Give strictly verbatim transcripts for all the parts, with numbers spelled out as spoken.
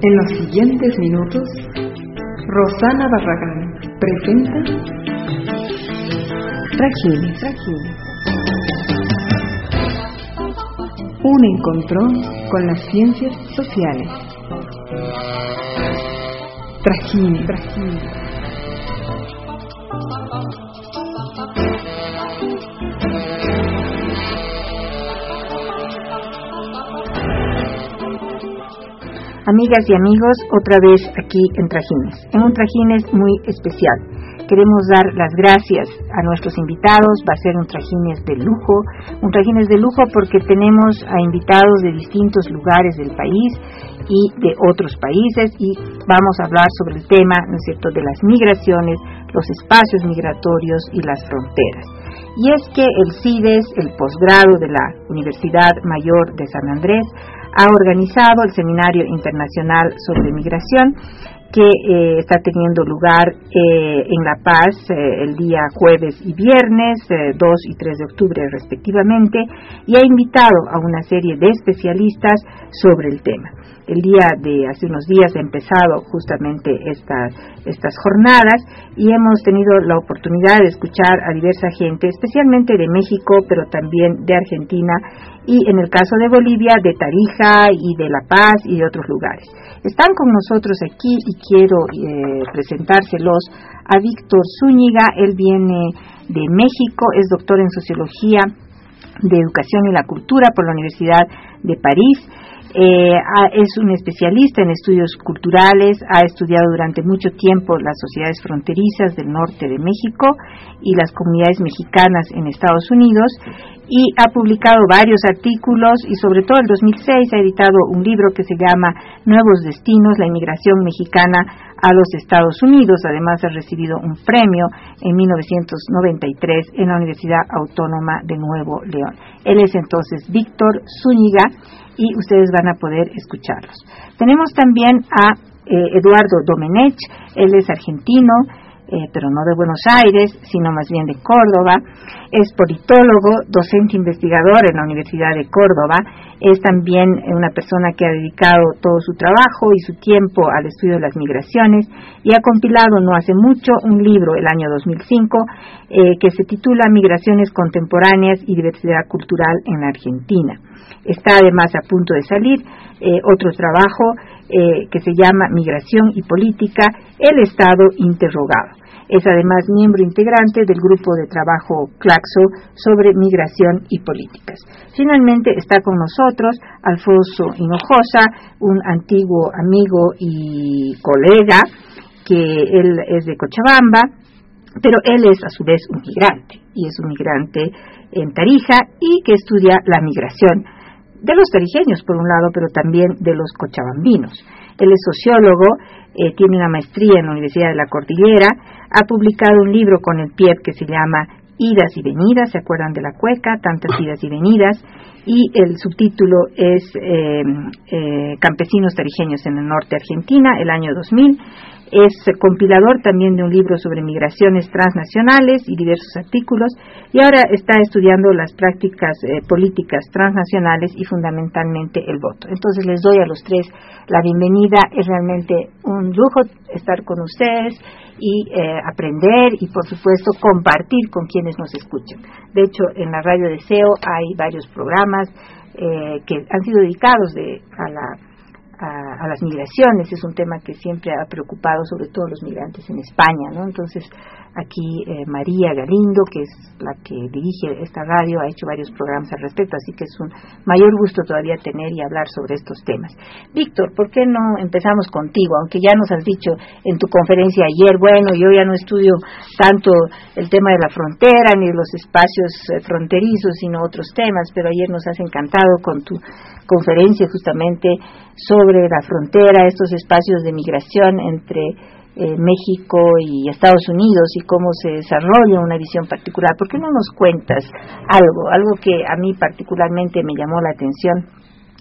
En los siguientes minutos, Rosana Barragán presenta Trajines. Trajines. Un encontrón con las ciencias sociales. Trajines. Trajines. Amigas y amigos, otra vez aquí en Trajines, en un Trajines muy especial. Queremos dar las gracias a nuestros invitados. Va a ser un Trajines de lujo, un Trajines de lujo porque tenemos a invitados de distintos lugares del país y de otros países, y vamos a hablar sobre el tema, ¿no es cierto?, de las migraciones, los espacios migratorios y las fronteras. Y es que el CIDES, el posgrado de la Universidad Mayor de San Andrés, ha organizado el Seminario Internacional sobre Migración, que eh, está teniendo lugar eh, en La Paz eh, el día jueves y viernes, eh, dos y tres de octubre respectivamente, y ha invitado a una serie de especialistas sobre el tema. El día de hace unos días ha empezado justamente estas, estas jornadas y hemos tenido la oportunidad de escuchar a diversa gente, especialmente de México, pero también de Argentina, y en el caso de Bolivia, de Tarija y de La Paz y de otros lugares. Están con nosotros aquí y quiero eh, presentárselos a Víctor Zúñiga. Él viene de México, es doctor en Sociología de Educación y la Cultura por la Universidad de París. Eh, es un especialista en estudios culturales, ha estudiado durante mucho tiempo las sociedades fronterizas del norte de México y las comunidades mexicanas en Estados Unidos, y ha publicado varios artículos, y sobre todo en dos mil seis ha editado un libro que se llama Nuevos Destinos, la inmigración mexicana a los Estados Unidos. Además ha recibido un premio en mil novecientos noventa y tres en la Universidad Autónoma de Nuevo León. Él es entonces Víctor Zúñiga, y ustedes van a poder escucharlos. Tenemos también a eh, Eduardo Domenech. Él es argentino, eh, pero no de Buenos Aires, sino más bien de Córdoba. Es politólogo, docente investigador en la Universidad de Córdoba. Es también una persona que ha dedicado todo su trabajo y su tiempo al estudio de las migraciones, y ha compilado no hace mucho un libro, el año dos mil cinco, eh, que se titula Migraciones Contemporáneas y Diversidad Cultural en Argentina. Está además a punto de salir eh, otro trabajo eh, que se llama Migración y Política, el Estado Interrogado. Es además miembro integrante del grupo de trabajo Claxo sobre migración y políticas. Finalmente está con nosotros Alfonso Hinojosa, un antiguo amigo y colega, que él es de Cochabamba, pero él es a su vez un migrante, y es un migrante en Tarija y que estudia la migración de los tarijeños por un lado, pero también de los cochabambinos. Él es sociólogo, eh, tiene una maestría en la Universidad de la Cordillera, ha publicado un libro con el P I E P que se llama Idas y Venidas, ¿se acuerdan de la cueca? Tantas idas y venidas, y el subtítulo es eh, eh, Campesinos tarijeños en el norte de Argentina, el año dos mil. Es compilador también de un libro sobre migraciones transnacionales y diversos artículos, y ahora está estudiando las prácticas eh, políticas transnacionales y fundamentalmente el voto. Entonces les doy a los tres la bienvenida. Es realmente un lujo estar con ustedes y eh, aprender y por supuesto compartir con quienes nos escuchan. De hecho, en la radio Deseo hay varios programas eh, que han sido dedicados de, a la A, a las migraciones. Es un tema que siempre ha preocupado sobre todo a los migrantes en España, ¿no? Entonces aquí eh, María Galindo, que es la que dirige esta radio, ha hecho varios programas al respecto, así que es un mayor gusto todavía tener y hablar sobre estos temas. Víctor, ¿por qué no empezamos contigo? Aunque ya nos has dicho en tu conferencia ayer, bueno, yo ya no estudio tanto el tema de la frontera ni los espacios eh, fronterizos, sino otros temas, pero ayer nos has encantado con tu conferencia justamente sobre la frontera, estos espacios de migración entre eh, México y Estados Unidos y cómo se desarrolla una visión particular. ¿Por qué no nos cuentas algo, algo que a mí particularmente me llamó la atención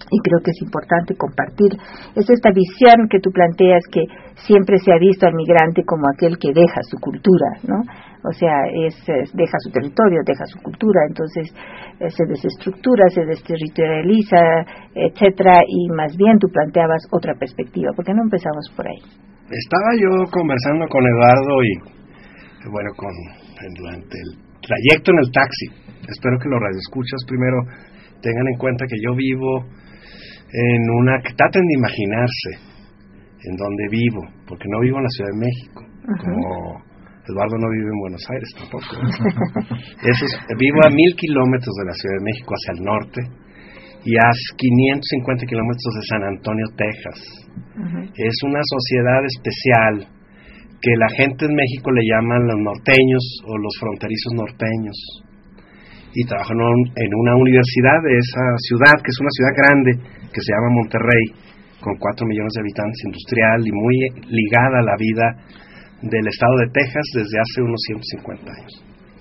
y creo que es importante compartir. Es esta visión que tú planteas, que siempre se ha visto al migrante como aquel que deja su cultura, ¿no? O sea, es, es deja su territorio, deja su cultura, entonces eh, se desestructura, se desterritorializa, etcétera, y más bien tú planteabas otra perspectiva. ¿Por qué no empezamos por ahí? Estaba yo conversando con Eduardo y, bueno, con durante el trayecto en el taxi. Espero que los radioescuchas primero tengan en cuenta que yo vivo en una, que traten de imaginarse en donde vivo, porque no vivo en la Ciudad de México, uh-huh. como Eduardo no vive en Buenos Aires tampoco. Eso es, vivo a mil kilómetros de la Ciudad de México hacia el norte y a quinientos cincuenta kilómetros de San Antonio, Texas. Uh-huh. Es una sociedad especial que la gente en México le llaman los norteños o los fronterizos norteños. Y trabajo en una universidad de esa ciudad, que es una ciudad grande, que se llama Monterrey, con cuatro millones de habitantes, industrial y muy ligada a la vida del estado de Texas desde hace unos ciento cincuenta años.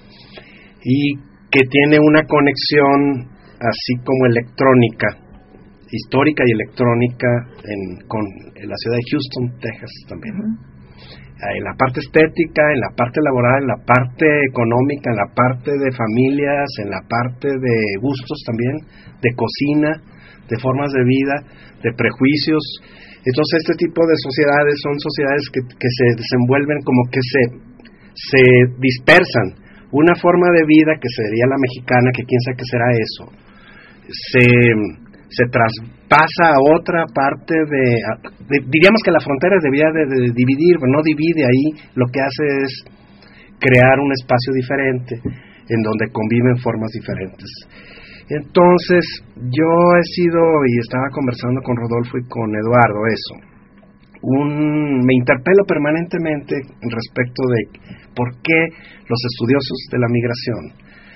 Y que tiene una conexión así como electrónica, histórica y electrónica, en, con en la ciudad de Houston, Texas también. Uh-huh. En la parte estética, en la parte laboral, en la parte económica, en la parte de familias, en la parte de gustos también, de cocina, de formas de vida, de prejuicios. Entonces este tipo de sociedades son sociedades que, que se desenvuelven como que se, se dispersan. Una forma de vida que sería la mexicana, que quién sabe qué será eso, se... se traspasa a otra parte de, de, diríamos que la frontera debía de, de dividir, pero no divide ahí, lo que hace es crear un espacio diferente, en donde conviven formas diferentes. Entonces, yo he sido, y estaba conversando con Rodolfo y con Eduardo, eso, un, me interpelo permanentemente respecto de por qué los estudiosos de la migración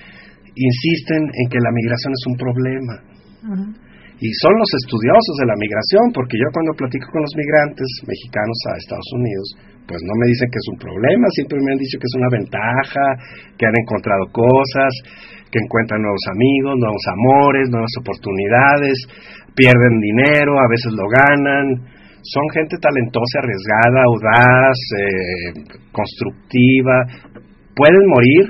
insisten en que la migración es un problema. Uh-huh. Y son los estudiosos de la migración, porque yo cuando platico con los migrantes mexicanos a Estados Unidos, pues no me dicen que es un problema, siempre me han dicho que es una ventaja, que han encontrado cosas, que encuentran nuevos amigos, nuevos amores, nuevas oportunidades, pierden dinero, a veces lo ganan. Son gente talentosa, arriesgada, audaz, eh, constructiva. Pueden morir,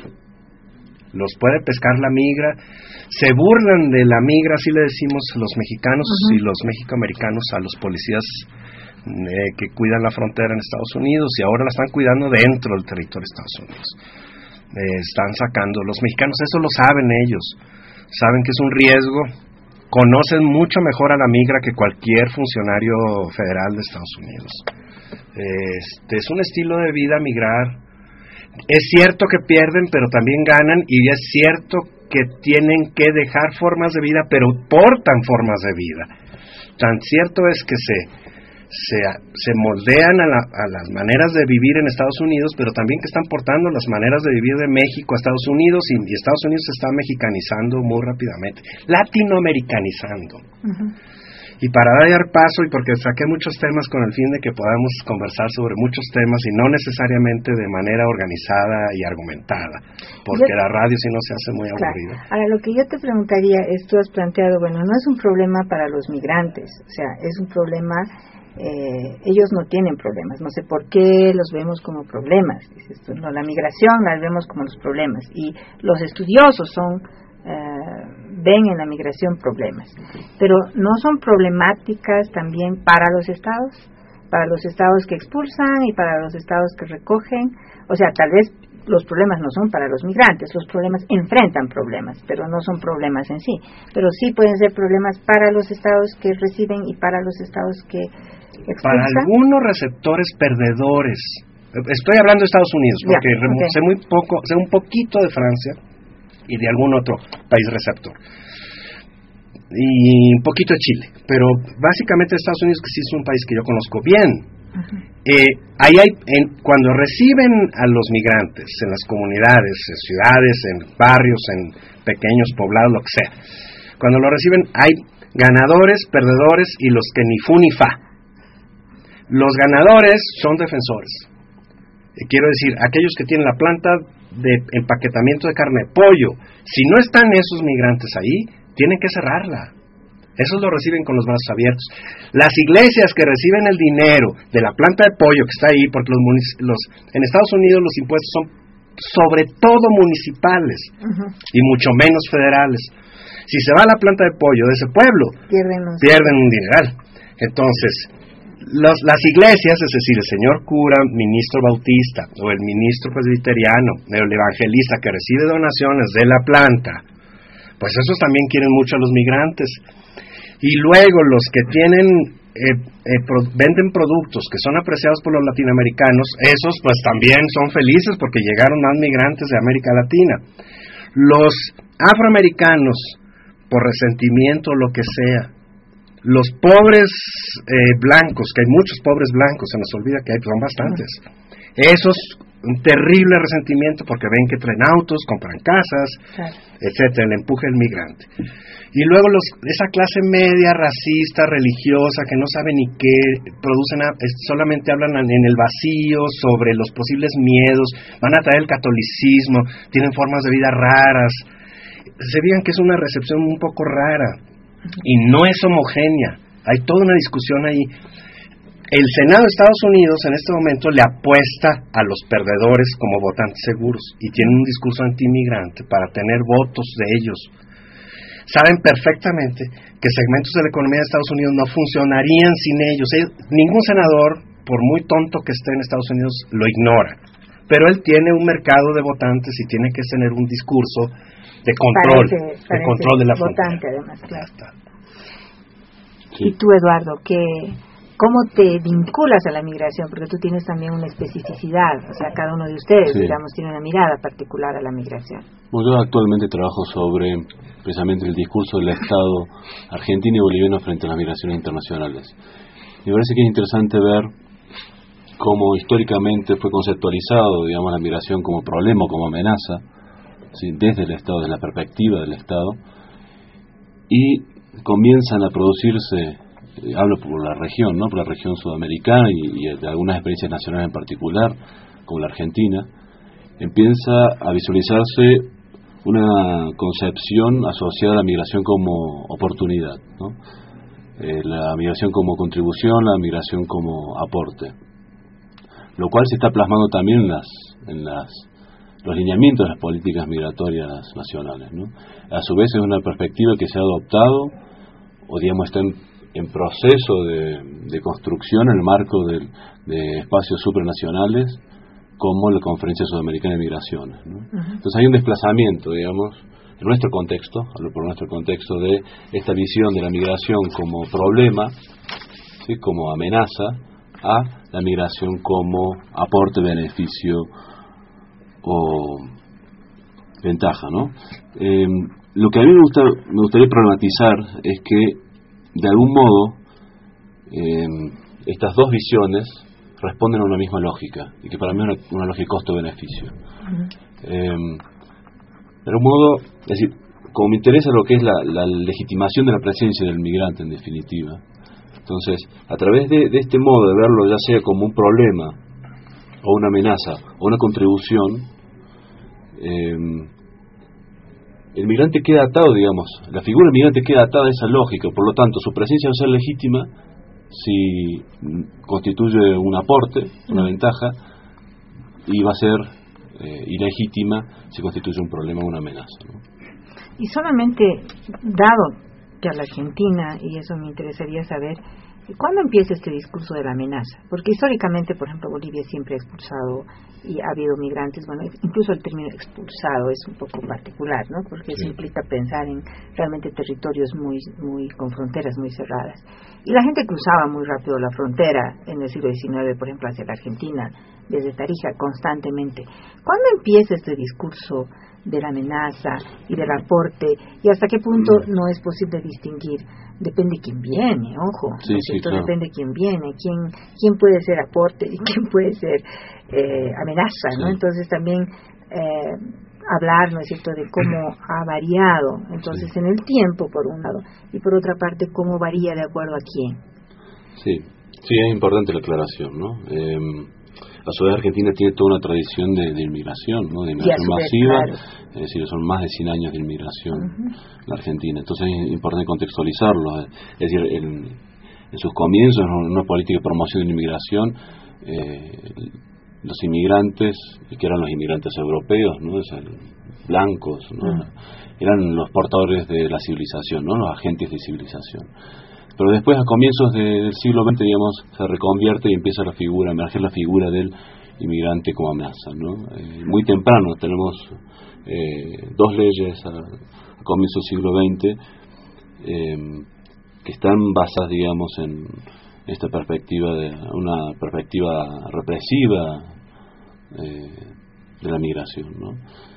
los puede pescar la migra. Se burlan de la migra, así le decimos los mexicanos uh-huh. y los mexicoamericanos a los policías eh, que cuidan la frontera en Estados Unidos, y ahora la están cuidando dentro del territorio de Estados Unidos. Eh, están sacando, los mexicanos eso lo saben ellos, saben que es un riesgo, conocen mucho mejor a la migra que cualquier funcionario federal de Estados Unidos. Este, es un estilo de vida migrar. Es cierto que pierden, pero también ganan, y es cierto que tienen que dejar formas de vida, pero portan formas de vida. Tan cierto es que se se, se moldean a, la, a las maneras de vivir en Estados Unidos, pero también que están portando las maneras de vivir de México a Estados Unidos, y, y Estados Unidos se está mexicanizando muy rápidamente, latinoamericanizando. Uh-huh. Y para dar paso, y porque saqué muchos temas con el fin de que podamos conversar sobre muchos temas y no necesariamente de manera organizada y argumentada, porque yo, la radio si no se hace muy claro. aburrida. Ahora, lo que yo te preguntaría es, tú has planteado, bueno, no es un problema para los migrantes, o sea, es un problema, eh, ellos no tienen problemas, no sé por qué los vemos como problemas, dices tú, no, la migración la vemos como los problemas, y los estudiosos son... Uh, ven en la migración problemas, pero no son problemáticas también para los estados, para los estados que expulsan y para los estados que recogen. O sea, tal vez los problemas no son para los migrantes, los problemas enfrentan problemas, pero no son problemas en sí, pero sí pueden ser problemas para los estados que reciben y para los estados que expulsan. Para algunos receptores perdedores, estoy hablando de Estados Unidos porque ya, okay. sé muy poco, sé un poquito de Francia y de algún otro país receptor, y un poquito de Chile, pero básicamente Estados Unidos, que sí es un país que yo conozco bien. Uh-huh. eh, ahí hay, en, cuando reciben a los migrantes en las comunidades, en ciudades, en barrios, en pequeños poblados, lo que sea, cuando lo reciben hay ganadores, perdedores y los que ni fu ni fa. Los ganadores son defensores, eh, quiero decir, aquellos que tienen la planta de empaquetamiento de carne de pollo. Si no están esos migrantes ahí, tienen que cerrarla, Esos lo reciben con los brazos abiertos. Las iglesias que reciben el dinero de la planta de pollo que está ahí, porque los, los en Estados Unidos los impuestos son sobre todo municipales, uh-huh, y mucho menos federales. Si se va a la planta de pollo de ese pueblo, pierden, pierden un dineral. Entonces, los, las iglesias, es decir, el señor cura, ministro bautista, o el ministro presbiteriano, o el evangelista que recibe donaciones de la planta, pues esos también quieren mucho a los migrantes. Y luego los que tienen eh, eh, pro, venden productos que son apreciados por los latinoamericanos, esos pues también son felices porque llegaron más migrantes de América Latina. Los afroamericanos, por resentimiento o lo que sea, los pobres eh, blancos, que hay muchos pobres blancos, se nos olvida que hay, son bastantes, esos un terrible resentimiento porque ven que traen autos, compran casas, claro, etcétera, el empuje del migrante. Y luego los, esa clase media, racista, religiosa, que no sabe ni qué, producen, solamente hablan en el vacío sobre los posibles miedos, van a traer el catolicismo, tienen formas de vida raras. Se vean que es una recepción un poco rara y no es homogénea. Hay toda una discusión ahí. El Senado de Estados Unidos en este momento le apuesta a los perdedores como votantes seguros y tiene un discurso anti-inmigrante para tener votos de ellos. Saben perfectamente que segmentos de la economía de Estados Unidos no funcionarían sin ellos. ellos. Ningún senador, por muy tonto que esté en Estados Unidos, lo ignora. Pero él tiene un mercado de votantes y tiene que tener un discurso de control, parece, parece de control de la votante, frontera. Además, claro. Sí. Y tú, Eduardo, ¿qué, ¿cómo te vinculas a la migración? Porque tú tienes también una especificidad, o sea, cada uno de ustedes, sí, digamos, tiene una mirada particular a la migración. Bueno, yo actualmente trabajo sobre precisamente el discurso del Estado argentino y boliviano frente a las migraciones internacionales. Me parece que es interesante ver cómo históricamente fue conceptualizado, digamos, la migración como problema, como amenaza, ¿sí?, desde el Estado, desde la perspectiva del Estado, y comienzan a producirse, eh, hablo por la región, ¿no?, por la región sudamericana y, y de algunas experiencias nacionales en particular, como la Argentina, empieza a visualizarse una concepción asociada a la migración como oportunidad, ¿no? Eh, la migración como contribución, la migración como aporte, lo cual se está plasmando también en las en las los lineamientos de las políticas migratorias nacionales, ¿no? A su vez es una perspectiva que se ha adoptado o digamos está en, en proceso de, de construcción en el marco de, de espacios supranacionales como la Conferencia Sudamericana de Migraciones, ¿no? Uh-huh. Entonces hay un desplazamiento, digamos, en nuestro contexto, hablo por nuestro contexto, de esta visión de la migración como problema, ¿sí?, como amenaza, a la migración como aporte, beneficio o ventaja, ¿no? Eh, lo que a mí me, gusta, me gustaría problematizar es que, de algún modo, eh, estas dos visiones responden a una misma lógica, y que para mí es una, una lógica costo-beneficio. Uh-huh. Eh, de algún modo, es decir, como me interesa lo que es la, la legitimación de la presencia del migrante, en definitiva, entonces, a través de, de este modo de verlo ya sea como un problema, o una amenaza, o una contribución, eh, el migrante queda atado, digamos, la figura del migrante queda atada a esa lógica, por lo tanto, su presencia va a ser legítima si constituye un aporte, una ventaja, y va a ser eh, ilegítima si constituye un problema o una amenaza, ¿no? Y solamente, dado que a la Argentina, y eso me interesaría saber, ¿cuándo empieza este discurso de la amenaza? Porque históricamente, por ejemplo, Bolivia siempre ha expulsado y ha habido migrantes, bueno, incluso el término expulsado es un poco particular, ¿no? Porque eso implica pensar en realmente territorios muy, muy con fronteras muy cerradas. Y la gente cruzaba muy rápido la frontera en el siglo diecinueve, por ejemplo, hacia la Argentina, desde Tarija, constantemente. ¿Cuándo empieza este discurso de la amenaza y del aporte, y hasta qué punto no es posible distinguir? Depende quién viene, ojo, sí, sí, claro. Depende quién viene, quién quién puede ser aporte y quién puede ser eh, amenaza, ¿no? Sí. Entonces también eh, hablar, ¿no es cierto?, de cómo ha variado, entonces sí, en el tiempo por un lado, y por otra parte cómo varía de acuerdo a quién. Sí, sí, es importante la aclaración, ¿no? Eh, a su vez Argentina tiene toda una tradición de, de inmigración, ¿no? De inmigración masiva, vez, claro. Es decir, son más de cien años de inmigración uh-huh. en la Argentina, entonces es importante contextualizarlo, es decir, en, en sus comienzos, en una política de promoción de la inmigración, eh, los inmigrantes, que eran los inmigrantes europeos, ¿no? Es el, blancos, ¿no? Uh-huh. Eran los portadores de la civilización, ¿no? Los agentes de civilización. Pero después, a comienzos de, del siglo veinte, digamos, se reconvierte y empieza la figura, a emerger la figura del inmigrante como amenaza, ¿no? Eh, muy temprano tenemos eh, dos leyes a, a comienzos del siglo veinte eh, que están basadas, digamos, en esta perspectiva de una perspectiva represiva eh, de la migración, ¿no?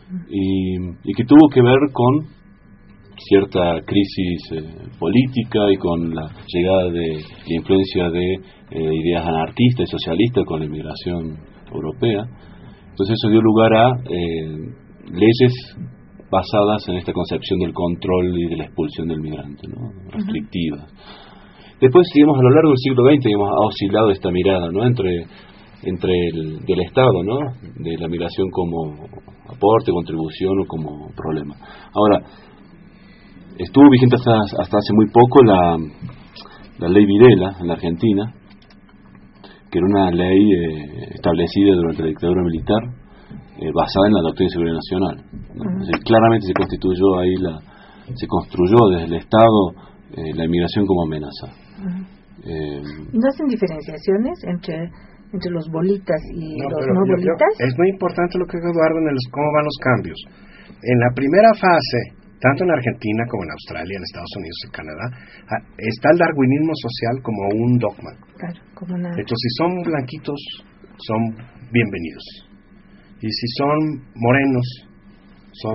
Y, y que tuvo que ver con cierta crisis eh, política y con la llegada de la influencia de eh, ideas anarquistas y socialistas con la inmigración europea. Entonces eso dio lugar a eh, leyes basadas en esta concepción del control y de la expulsión del migrante, ¿no? Restrictivas. Uh-huh. Después, digamos, a lo largo del siglo veinte, digamos, ha oscilado esta mirada, ¿no? Entre entre el del Estado, ¿no? De la migración como aporte, contribución o como problema. Ahora, estuvo vigente hasta, hasta hace muy poco la, la ley Videla en la Argentina, que era una ley eh, establecida durante la dictadura militar, eh, basada en la doctrina de seguridad nacional, ¿no? Uh-huh. O sea, claramente se constituyó ahí, la, se construyó desde el Estado eh, la inmigración como amenaza. Uh-huh. eh, ¿No hacen diferenciaciones entre entre los bolitas y no, los no bolitas? Es muy importante lo que dijo Eduardo en el, cómo van los cambios. En la primera fase, tanto en Argentina como en Australia, en Estados Unidos y Canadá, está el darwinismo social como un dogma. Claro, como una... Entonces, si son blanquitos, son bienvenidos. Y si son morenos, son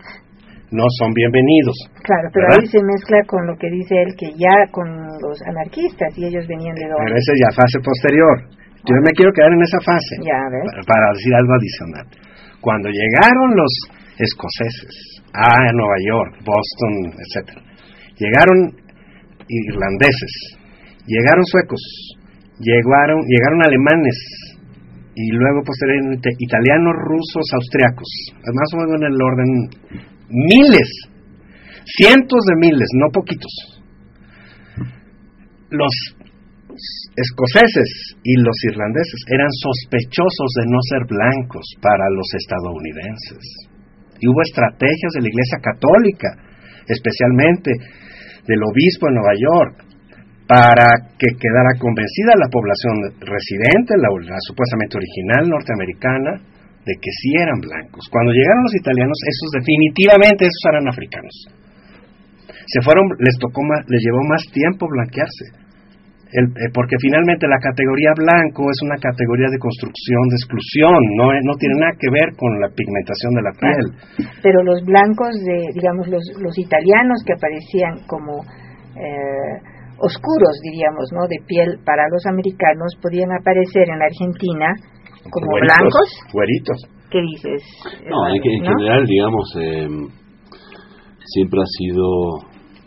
no son bienvenidos. Claro, pero ¿verdad? Ahí se mezcla con lo que dice él, que ya con los anarquistas, y ellos venían de dónde. Pero esa ya fase posterior. Yo me quiero quedar en esa fase ya, para, para decir algo adicional. Cuando llegaron los escoceses a Nueva York, Boston, etcétera, llegaron irlandeses, llegaron suecos, llegaron, llegaron alemanes y luego posteriormente italianos, rusos, austriacos, más o menos en el orden, miles, cientos de miles, no poquitos. Los escoceses y los irlandeses eran sospechosos de no ser blancos para los estadounidenses. Y hubo estrategias de la Iglesia Católica, especialmente del obispo de Nueva York, para que quedara convencida la población residente, la, la supuestamente original norteamericana, de que sí eran blancos. Cuando llegaron los italianos, esos definitivamente esos eran africanos. Se fueron, les tocó más, les llevó más tiempo blanquearse. El, eh, porque finalmente la categoría blanco es una categoría de construcción, de exclusión, no, no tiene nada que ver con la pigmentación de la piel. Claro. Pero los blancos, de digamos, los, los italianos que aparecían como eh, oscuros, diríamos, ¿no? De piel para los americanos, podían aparecer en la Argentina como güeritos, blancos. Güeritos. ¿Qué dices? No, en, en ¿no? general, digamos, eh, siempre ha sido...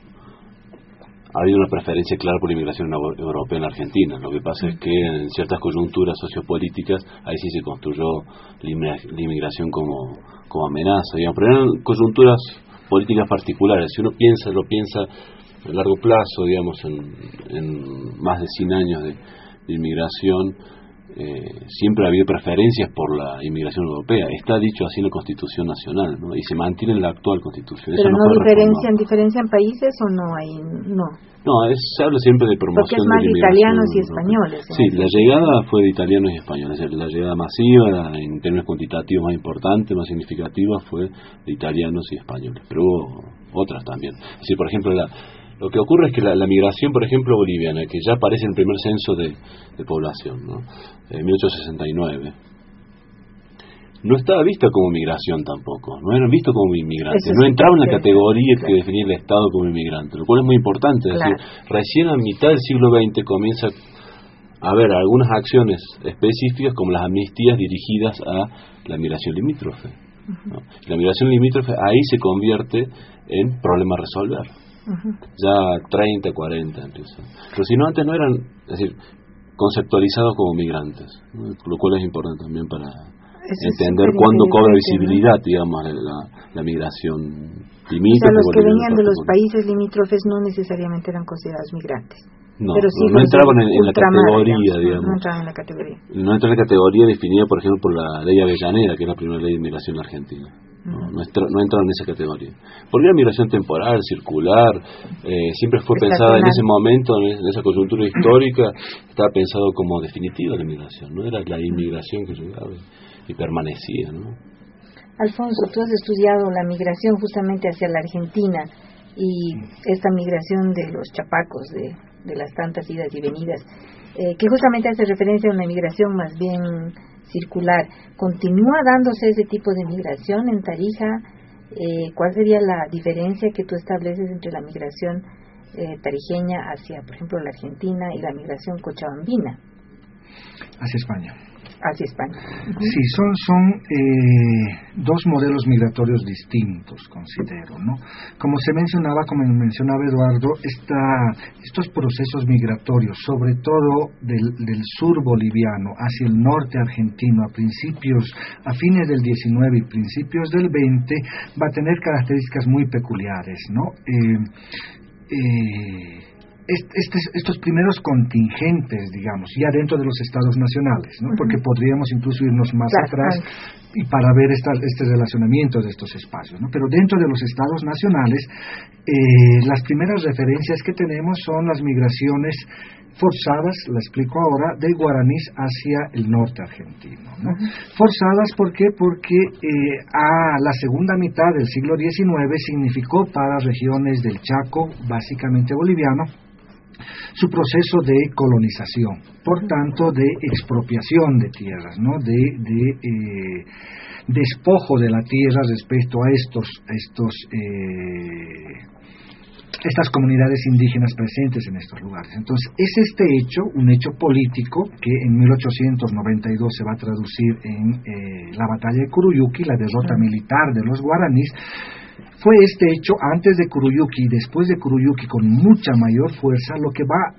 Ha habido una preferencia clara por la inmigración europea en la Argentina. Lo que pasa es que en ciertas coyunturas sociopolíticas ahí sí se construyó la inmigración como, como amenaza, digamos, pero eran coyunturas políticas particulares. Si uno piensa, lo piensa a largo plazo, digamos, en, en más de cien años de, de inmigración, eh, siempre ha habido preferencias por la inmigración europea. Está dicho así en la Constitución Nacional, ¿no? Y se mantiene en la actual Constitución. ¿Pero Eso no, no diferencian, diferencian países o no hay? No. No, es, se habla siempre de promoción. Porque es más de de italianos y españoles. Sí, la llegada fue de italianos y españoles. La llegada masiva, en términos cuantitativos más importante, más significativa, fue de italianos y españoles. Pero hubo otras también. Es decir, por ejemplo, la, lo que ocurre es que la, la migración, por ejemplo, boliviana, que ya aparece en el primer censo de, de población, ¿no? En mil ochocientos sesenta y nueve, no estaba vista como migración tampoco, no eran vistos como inmigrantes, no entraba en la categoría que definía el Estado como inmigrante, lo cual es muy importante. Es claro. decir, recién a mitad del siglo veinte comienza a haber algunas acciones específicas como las amnistías dirigidas a la migración limítrofe, ¿no? Uh-huh. La migración limítrofe ahí se convierte en problema a resolver. Uh-huh. Ya treinta, cuarenta empieza. Pero si no, antes no eran, es decir, conceptualizados como migrantes, ¿no? Lo cual es importante también para Eso entender es cuándo cobra visibilidad, ¿no? digamos, la, la migración O limítrofe. sea, los que venían de los particular. países limítrofes no necesariamente eran considerados migrantes. No, pero sí no, no los entraban en, en la ultramar, categoría, digamos, digamos. No entraban en la categoría. No entra en la categoría definida, por ejemplo, por la ley Avellaneda, que es la primera ley de inmigración argentina. No, no, entra, no entraron en esa categoría. Porque la migración temporal, circular, eh, siempre fue pensada en ese momento, en esa coyuntura histórica, estaba pensado como definitiva la migración, no era la inmigración que llegaba y permanecía, ¿no? Alfonso, tú has estudiado la migración justamente hacia la Argentina y esta migración de los chapacos, de, de las tantas idas y venidas, eh, que justamente hace referencia a una migración más bien circular. ¿Continúa dándose ese tipo de migración en Tarija? Eh, ¿Cuál sería la diferencia que tú estableces entre la migración eh, tarijeña hacia, por ejemplo, la Argentina y la migración cochabambina? Hacia España. Hacia España. Uh-huh. Sí, son, son eh, dos modelos migratorios distintos, considero, ¿no? Como se mencionaba, como mencionaba Eduardo, esta, estos procesos migratorios, sobre todo del, del sur boliviano hacia el norte argentino, a principios, a fines del diecinueve y principios del veinte, va a tener características muy peculiares, ¿no? Eh, eh, Estos, estos primeros contingentes, digamos, ya dentro de los estados nacionales, ¿no? Uh-huh. Porque podríamos incluso irnos más claro, atrás claro. y para ver esta, este relacionamiento de estos espacios, ¿no? Pero dentro de los estados nacionales, eh, las primeras referencias que tenemos son las migraciones forzadas, la explico ahora, de guaraníes hacia el norte argentino, ¿no? Uh-huh. Forzadas, ¿por qué? Porque eh, a la segunda mitad del siglo diecinueve significó para regiones del Chaco, básicamente boliviano, su proceso de colonización, por tanto de expropiación de tierras, ¿no? de, de eh, despojo de la tierra respecto a estos, a estos eh, estas comunidades indígenas presentes en estos lugares. Entonces, es este hecho, un hecho político, que en mil ochocientos noventa y dos se va a traducir en eh, la batalla de Curuyuqui, la derrota militar de los guaraníes. Fue este hecho, antes de Curuyuqui y después de Curuyuqui, con mucha mayor fuerza, lo que va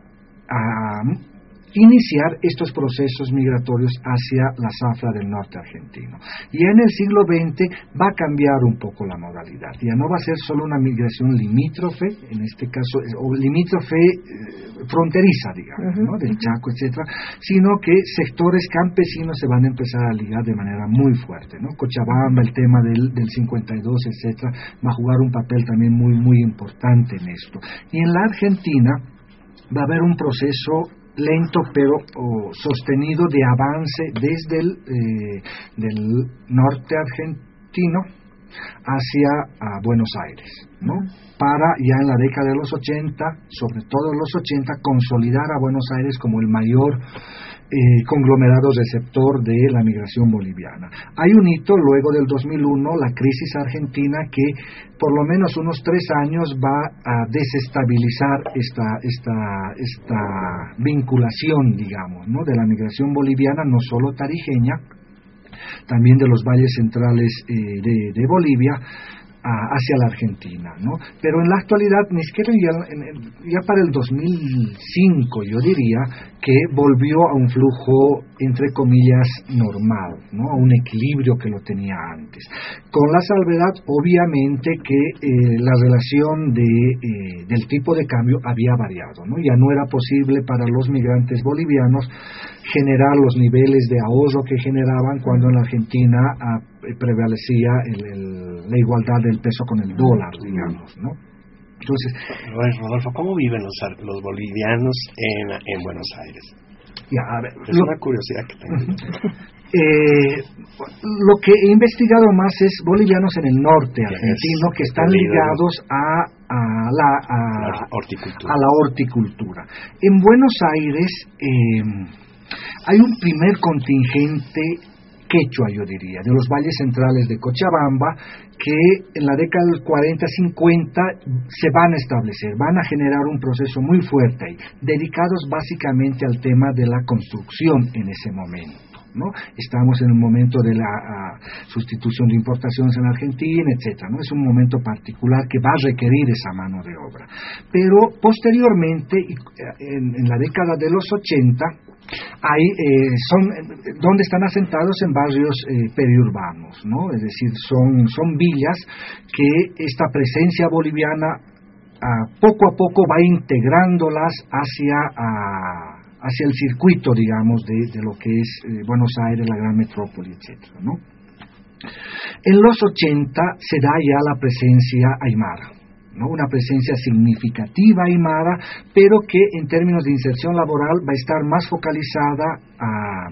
a iniciar estos procesos migratorios hacia la zafra del norte argentino. Y en el siglo veinte va a cambiar un poco la modalidad. Ya no va a ser solo una migración limítrofe, en este caso, o limítrofe eh, fronteriza, digamos, uh-huh, ¿no? Del Chaco, etcétera, sino que sectores campesinos se van a empezar a ligar de manera muy fuerte, ¿no? Cochabamba, el tema del, del cincuenta y dos, etcétera, va a jugar un papel también muy, muy importante en esto. Y en la Argentina va a haber un proceso lento pero oh, sostenido de avance desde el eh, del norte argentino hacia a Buenos Aires, ¿no? Para ya en la década de los ochenta, sobre todo en los ochenta, consolidar a Buenos Aires como el mayor eh, conglomerado receptor de la migración boliviana. Hay un hito luego del dos mil uno, la crisis argentina, que por lo menos unos tres años va a desestabilizar esta esta esta vinculación, digamos, ¿no? De la migración boliviana, no solo tarijeña, también de los valles centrales eh, de, de Bolivia, a, hacia la Argentina, ¿no? Pero en la actualidad, ni siquiera ya, en, ya para el dos mil cinco, yo diría que volvió a un flujo, entre comillas, normal, ¿no? A un equilibrio que lo tenía antes. Con la salvedad, obviamente, que eh, la relación de, eh, del tipo de cambio había variado, ¿no? Ya no era posible para los migrantes bolivianos generar los niveles de ahorro que generaban cuando en la Argentina ah, prevalecía el, el, la igualdad del peso con el dólar, digamos, ¿no? Entonces, Rodolfo, ¿cómo viven los, los bolivianos en, en Buenos Aires? Ya, a ver, es lo, una curiosidad que tengo. eh, lo que he investigado más es bolivianos en el norte argentino que están ligados a, a, la, a, la horticultura. a la horticultura. En Buenos Aires eh, hay un primer contingente quechua, yo diría, de los valles centrales de Cochabamba, que en la década del cuarenta cincuenta se van a establecer, van a generar un proceso muy fuerte ahí, dedicados básicamente al tema de la construcción en ese momento, ¿no? Estamos en un momento de la uh, sustitución de importaciones en Argentina, etcétera, ¿no? Es un momento particular que va a requerir esa mano de obra. Pero posteriormente, en, en la década de los ochenta, Hay, eh, son, donde están asentados en barrios eh, periurbanos, ¿no? Es decir, son, son villas que esta presencia boliviana ah, poco a poco va integrándolas hacia, ah, hacia el circuito, digamos, de, de lo que es eh, Buenos Aires, la gran metrópoli, etcétera, ¿no? En los ochenta se da ya la presencia aymara, ¿no? Una presencia significativa aymara, pero que en términos de inserción laboral va a estar más focalizada a,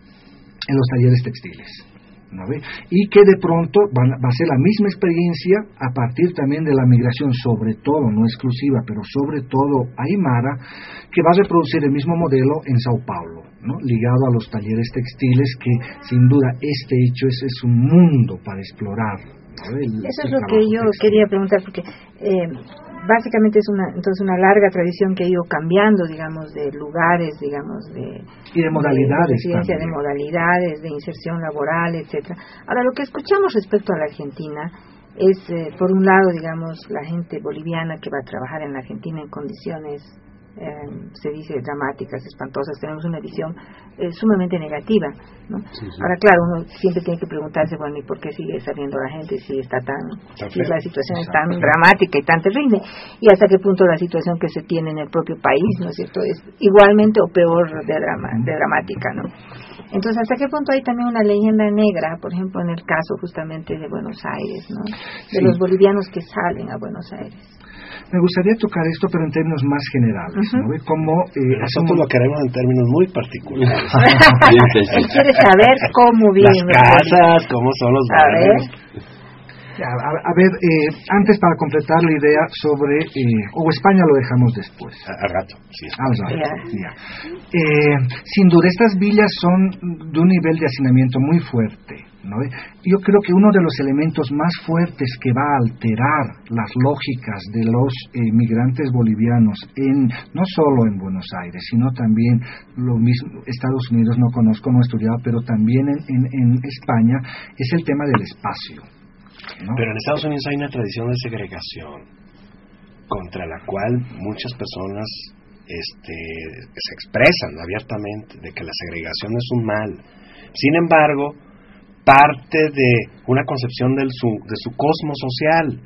en los talleres textiles, ¿no ve? Y que de pronto van, va a ser la misma experiencia a partir también de la migración, sobre todo, no exclusiva, pero sobre todo aymara, que va a reproducir el mismo modelo en Sao Paulo, ¿no? Ligado a los talleres textiles, que sin duda este hecho es, es un mundo para explorar. El, Eso es lo que yo textil. quería preguntar, porque eh, básicamente es una entonces una larga tradición que ha ido cambiando, digamos, de lugares, digamos, de y de modalidades, de, residencia, de modalidades, de inserción laboral, etcétera. Ahora, lo que escuchamos respecto a la Argentina es, eh, por un lado, digamos, la gente boliviana que va a trabajar en la Argentina en condiciones Eh, se dice dramáticas, espantosas. Tenemos una visión eh, sumamente negativa, ¿no? Sí, sí. Ahora, claro, uno siempre tiene que preguntarse, bueno, ¿y por qué sigue saliendo la gente si está tan, si la situación es tan dramática y tan terrible? Y hasta qué punto la situación que se tiene en el propio país, ¿no es cierto?, es igualmente o peor de, drama, de dramática, ¿no? Entonces, ¿hasta qué punto hay también una leyenda negra, por ejemplo, en el caso justamente de Buenos Aires, ¿no?, de sí. los bolivianos que salen a Buenos Aires? Me gustaría tocar esto, pero en términos más generales, uh-huh. ¿no? Como, eh, nosotros lo queremos en términos muy particulares. Él quiere saber cómo viven las casas, cómo son los barrios. A, a, a ver, eh, antes para completar la idea sobre, eh, o España lo dejamos después. Al rato, sí. Al rato, yeah. ya. Eh, sin duda, estas villas son de un nivel de hacinamiento muy fuerte, ¿no? Yo creo que uno de los elementos más fuertes que va a alterar las lógicas de los eh, migrantes bolivianos, en no solo en Buenos Aires, sino también lo mismo, Estados Unidos no conozco, no he estudiado, pero también en, en, en España, es el tema del espacio, ¿no? Pero en Estados Unidos hay una tradición de segregación contra la cual muchas personas este, se expresan abiertamente de que la segregación es un mal. Sin embargo, parte de una concepción del su, de su cosmos social.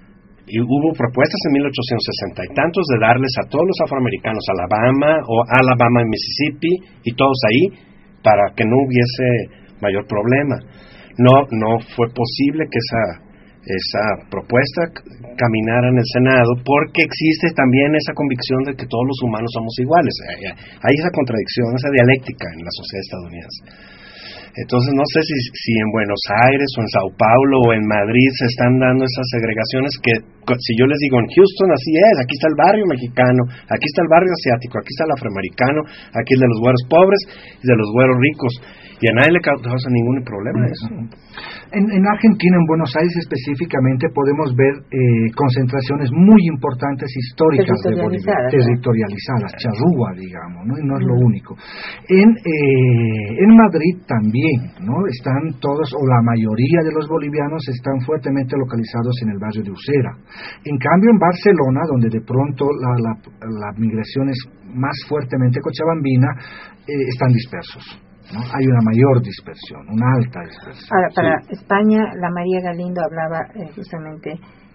Y hubo propuestas en mil ochocientos sesenta y tantos de darles a todos los afroamericanos Alabama o Alabama y Mississippi y todos ahí para que no hubiese mayor problema. No, no fue posible que esa, esa propuesta caminara en el Senado porque existe también esa convicción de que todos los humanos somos iguales. Hay esa contradicción, esa dialéctica en la sociedad estadounidense. Entonces no sé si, si en Buenos Aires o en Sao Paulo o en Madrid se están dando esas segregaciones que si yo les digo en Houston así es, aquí está el barrio mexicano, aquí está el barrio asiático, aquí está el afroamericano, aquí el de los güeros pobres y de los güeros ricos, y a nadie le causa ningún problema eso. En, en Argentina, en Buenos Aires específicamente, podemos ver eh, concentraciones muy importantes históricas de Bolivia, territorializadas, charrúa, digamos, ¿no? Y no es lo único. En, eh, en Madrid también, ¿no? Están todos, o la mayoría de los bolivianos están fuertemente localizados en el barrio de Usera. En cambio, en Barcelona, donde de pronto la, la, la migración es más fuertemente cochabambina, eh, están dispersos, ¿no? Hay una mayor dispersión, una alta dispersión. Ahora, para sí. España, la María Galindo hablaba eh, justamente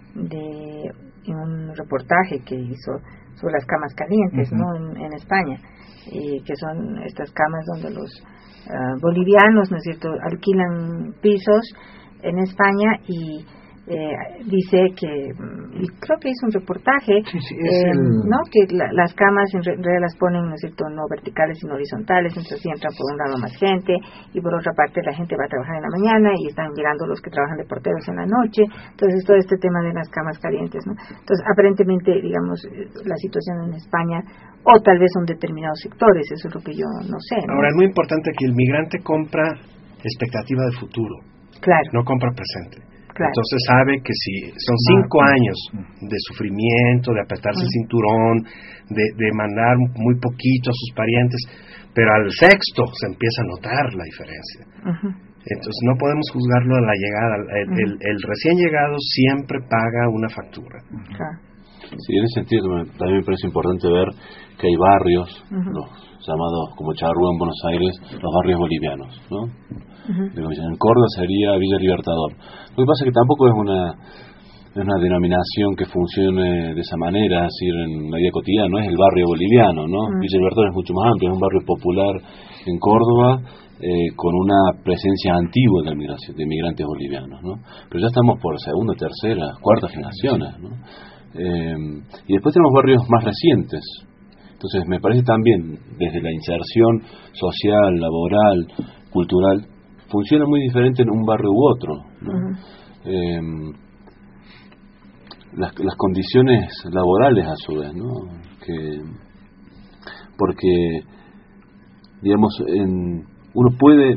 de en un reportaje que hizo sobre las camas calientes, uh-huh. ¿no? En, en España, y que son estas camas donde los uh, bolivianos, ¿no es cierto?, alquilan pisos en España y Eh, dice que, y creo que hizo un reportaje, sí, sí, es eh, el... ¿no? que la, las camas en realidad las ponen, ¿no es cierto?, no verticales sino horizontales, entonces entran por un lado más gente y por otra parte la gente va a trabajar en la mañana y están llegando los que trabajan de porteros en la noche, entonces todo este tema de las camas calientes, ¿no? Entonces aparentemente, digamos, la situación en España, o tal vez son determinados sectores, eso es lo que yo no sé, ¿no? Ahora es muy importante que el migrante compra expectativa de futuro, claro, no compra presente. Claro. Entonces sabe que si son cinco años de sufrimiento, de apretarse uh-huh. el cinturón, de, de mandar muy poquito a sus parientes, pero al sexto se empieza a notar la diferencia. Uh-huh. Entonces no podemos juzgarlo a la llegada. El, uh-huh. el, el recién llegado siempre paga una factura. Uh-huh. Sí, en ese sentido también me parece importante ver que hay barrios, uh-huh. los llamados como Charrúa en Buenos Aires, los barrios bolivianos, ¿no? Uh-huh. En Córdoba sería Villa Libertador. Lo que pasa es que tampoco es una es una denominación que funcione de esa manera, es decir, en la vida cotidiana, no es el barrio boliviano, ¿no? Uh-huh. Villa Libertador es mucho más amplio, es un barrio popular en Córdoba, eh, con una presencia antigua de migración, de migrantes bolivianos, ¿no? Pero ya estamos por segunda, tercera, cuarta generaciones, ¿no? Eh, y después tenemos barrios más recientes. Entonces me parece también, desde la inserción social, laboral, cultural, funciona muy diferente en un barrio u otro, ¿no? Uh-huh. eh, las, las condiciones laborales a su vez, ¿no? Que, porque, digamos, en, uno puede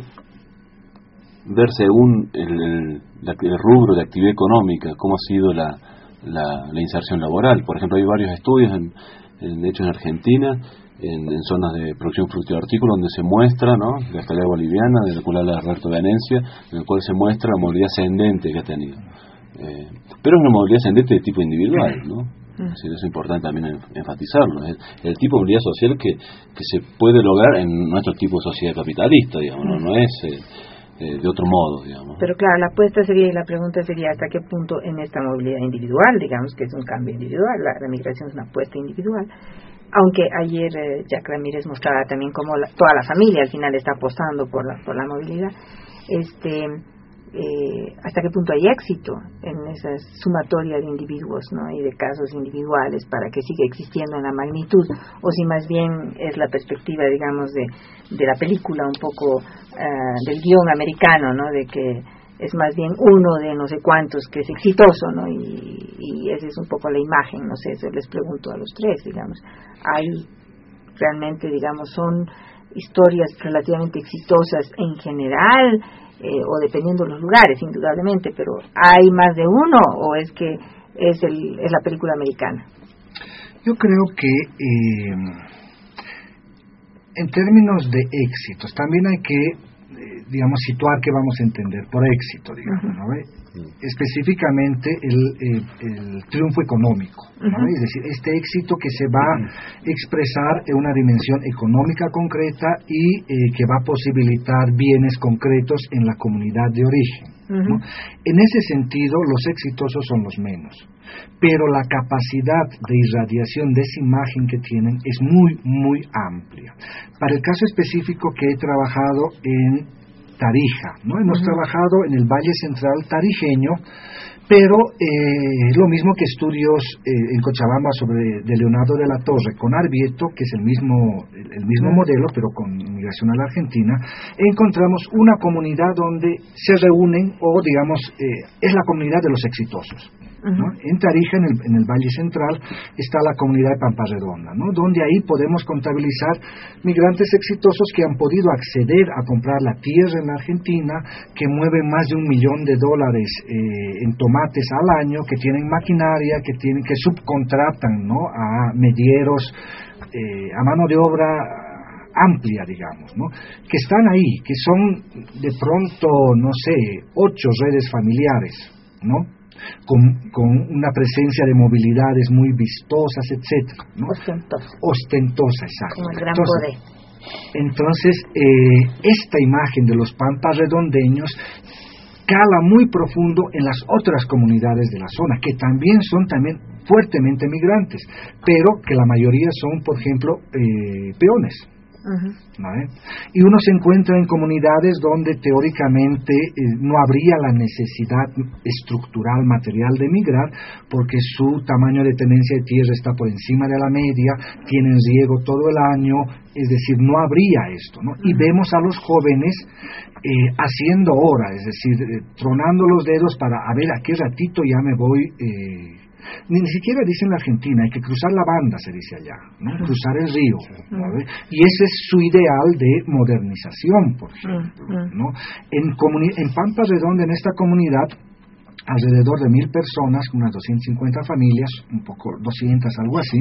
ver según el, el, la, el rubro de actividad económica, cómo ha sido la, la, la inserción laboral. Por ejemplo, hay varios estudios en En, de hecho en Argentina, en, en zonas de producción fructífera hortícola, donde se muestra, ¿no?, la realidad boliviana, de la cual habla Roberto Venencia, en el cual se muestra la movilidad ascendente que ha tenido. Eh, pero es una movilidad ascendente de tipo individual, ¿no? Es decir, es importante también enfatizarlo. Es el tipo de movilidad social que, que se puede lograr en nuestro tipo de sociedad capitalista, digamos, no, no es... Eh, Eh, de otro modo, digamos. Pero claro, la apuesta sería, y la pregunta sería, ¿hasta qué punto en esta movilidad individual, digamos que es un cambio individual, la, la migración es una apuesta individual, aunque ayer eh, Jack Ramírez mostraba también cómo la, toda la familia al final está apostando por la, por la movilidad, este eh, hasta qué punto hay éxito en esa sumatoria de individuos, ¿no?, y de casos individuales para que siga existiendo en la magnitud, o si más bien es la perspectiva, digamos, de, de la película un poco uh, del guión americano, ¿no?, de que es más bien uno de no sé cuántos que es exitoso, ¿no?, y, y esa es un poco la imagen, no sé, eso les pregunto a los tres, digamos, hay realmente, digamos, son historias relativamente exitosas en general, Eh, o dependiendo de los lugares, indudablemente, pero ¿hay más de uno o es que es, el, es la película americana? Yo creo que eh, en términos de éxitos también hay que, eh, digamos, situar qué vamos a entender por éxito, digamos, uh-huh. ¿no? ¿Ve? Específicamente el, el, el triunfo económico, ¿no? Uh-huh. Es decir, este éxito que se va a expresar en una dimensión económica concreta y eh, que va a posibilitar bienes concretos en la comunidad de origen, uh-huh. ¿no? En ese sentido, los exitosos son los menos, pero la capacidad de irradiación de esa imagen que tienen es muy, muy amplia. Para el caso específico que he trabajado en Tarija, ¿no? Hemos uh-huh. trabajado en el Valle Central tarijeño, pero eh, lo mismo que estudios eh, en Cochabamba sobre de Leonardo de la Torre con Arbieto, que es el mismo el, el mismo uh-huh. modelo, pero con migración a la Argentina, encontramos una comunidad donde se reúnen, o digamos, eh, es la comunidad de los exitosos. ¿no? En Tarija, en el, en el Valle Central, está la comunidad de Pampa Redonda, ¿no? Donde ahí podemos contabilizar migrantes exitosos que han podido acceder a comprar la tierra en la Argentina, que mueven más de un millón de dólares eh, en tomates al año, que tienen maquinaria, que tienen que subcontratan, ¿no? A medieros, eh, a mano de obra amplia, digamos, ¿no? Que están ahí, que son de pronto, no sé, ocho redes familiares, ¿no? Con, con una presencia de movilidades muy vistosas, etcétera, ¿no? Ostentosa. Ostentosa, exacto. Con el gran entonces, poder. Entonces, eh, esta imagen de los pampas redondeños cala muy profundo en las otras comunidades de la zona, que también son también fuertemente migrantes, pero que la mayoría son, por ejemplo, eh, peones. Uh-huh. ¿Vale? Y uno se encuentra en comunidades donde teóricamente eh, no habría la necesidad estructural, material de migrar, porque su tamaño de tenencia de tierra está por encima de la media, tienen riego todo el año, es decir, no habría esto, ¿no? Uh-huh. Y vemos a los jóvenes eh, haciendo hora, es decir, eh, tronando los dedos para a ver a qué ratito ya me voy. Eh, Ni, ni siquiera dice en la Argentina, hay que cruzar la banda, se dice allá, ¿no? Uh-huh. Cruzar el río, ¿no? Y ese es su ideal de modernización, por ejemplo, uh-huh. ¿no? En, comuni- en Pampa Redonda, en esta comunidad, alrededor de mil personas, unas doscientas cincuenta familias, un poco doscientas, algo así.